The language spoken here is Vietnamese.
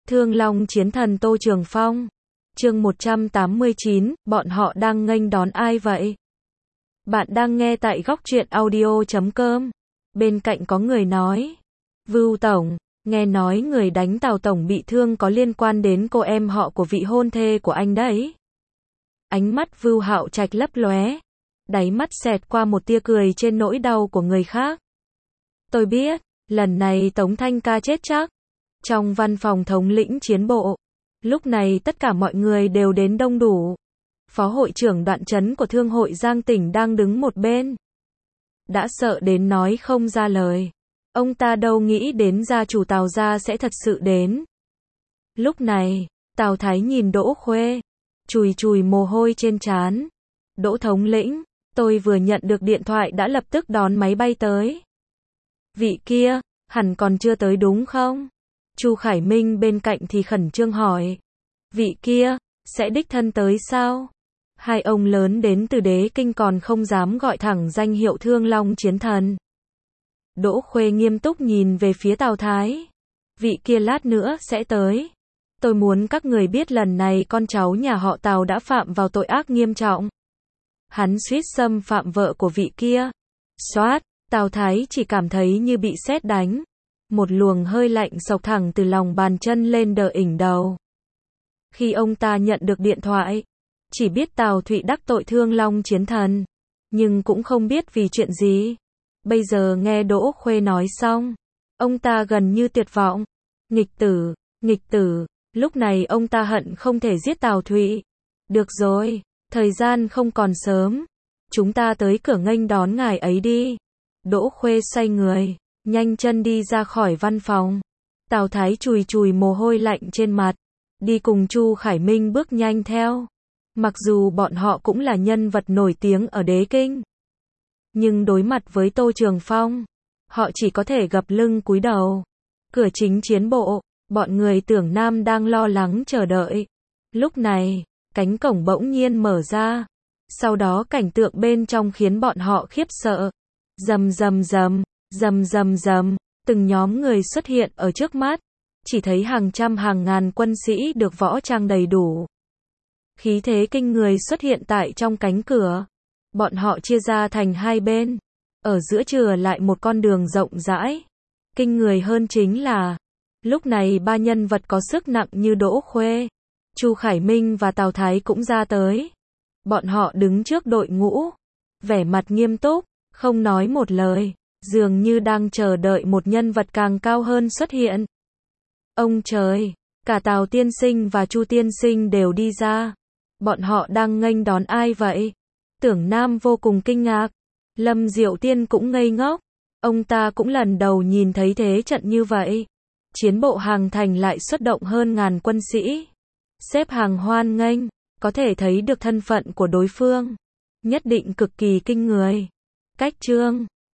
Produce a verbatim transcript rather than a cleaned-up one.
Thương Long Chiến Thần Tô Trường Phong. Chương một trăm tám mươi chín, bọn họ đang nghênh đón ai vậy? Bạn đang nghe tại góc truyện audio chấm com. Bên cạnh có người nói, Vưu Tổng, nghe nói người đánh Tào Tổng bị thương có liên quan đến cô em họ của vị hôn thê của anh đấy. Ánh mắt Vưu Hạo Trạch lấp lóe, đáy mắt xẹt qua một tia cười trên nỗi đau của người khác. Tôi biết, lần này Tống Thanh ca chết chắc. Trong văn phòng thống lĩnh chiến bộ, lúc này tất cả mọi người đều đến đông đủ. Phó hội trưởng Đoạn Trấn của Thương hội Giang Tỉnh đang đứng một bên. Đã sợ đến nói không ra lời. Ông ta đâu nghĩ đến gia chủ Tào gia sẽ thật sự đến. Lúc này, Tào Thái nhìn Đỗ Khuê, chùi chùi mồ hôi trên trán. Đỗ thống lĩnh, tôi vừa nhận được điện thoại đã lập tức đón máy bay tới. Vị kia, hẳn còn chưa tới đúng không? Chu Khải Minh bên cạnh thì khẩn trương hỏi. Vị kia, sẽ đích thân tới sao? Hai ông lớn đến từ Đế Kinh còn không dám gọi thẳng danh hiệu Thương Long Chiến Thần. Đỗ Khuê nghiêm túc nhìn về phía Tào Thái. Vị kia lát nữa sẽ tới. Tôi muốn các người biết lần này con cháu nhà họ Tào đã phạm vào tội ác nghiêm trọng. Hắn suýt xâm phạm vợ của vị kia. Xoát, Tào Thái chỉ cảm thấy như bị sét đánh. Một luồng hơi lạnh xộc thẳng từ lòng bàn chân lên đờ ỉnh đầu. Khi ông ta nhận được điện thoại, chỉ biết Tào Thụy đắc tội Thương Long Chiến Thần, nhưng cũng không biết vì chuyện gì. Bây giờ nghe Đỗ Khuê nói xong, ông ta gần như tuyệt vọng. Nghịch tử, nghịch tử, lúc này ông ta hận không thể giết Tào Thụy. Được rồi, thời gian không còn sớm, chúng ta tới cửa nghênh đón ngài ấy đi. Đỗ Khuê xoay người, nhanh chân đi ra khỏi văn phòng. Tào Thái chùi chùi mồ hôi lạnh trên mặt, đi cùng Chu Khải Minh bước nhanh theo. Mặc dù bọn họ cũng là nhân vật nổi tiếng ở Đế Kinh, nhưng đối mặt với Tô Trường Phong, họ chỉ có thể gập lưng cúi đầu. Cửa chính chiến bộ, bọn người Tưởng Nam đang lo lắng chờ đợi. Lúc này, cánh cổng bỗng nhiên mở ra. Sau đó cảnh tượng bên trong khiến bọn họ khiếp sợ. Rầm rầm rầm, rầm rầm rầm, từng nhóm người xuất hiện ở trước mắt. Chỉ thấy hàng trăm hàng ngàn quân sĩ được võ trang đầy đủ. Khí thế kinh người xuất hiện tại trong cánh cửa. Bọn họ chia ra thành hai bên. Ở giữa chừa lại một con đường rộng rãi. Kinh người hơn chính là, lúc này ba nhân vật có sức nặng như Đỗ Khuê, Chu Khải Minh và Tào Thái cũng ra tới. Bọn họ đứng trước đội ngũ, vẻ mặt nghiêm túc, không nói một lời, dường như đang chờ đợi một nhân vật càng cao hơn xuất hiện. Ông trời, cả Tào tiên sinh và Chu tiên sinh đều đi ra. Bọn họ đang nghênh đón ai vậy? Tưởng Nam vô cùng kinh ngạc. Lâm Diệu Tiên cũng ngây ngốc. Ông ta cũng lần đầu nhìn thấy thế trận như vậy. Chiến bộ hàng thành lại xuất động hơn ngàn quân sĩ. Xếp hàng hoan nghênh, có thể thấy được thân phận của đối phương. Nhất định cực kỳ kinh người. Cách chương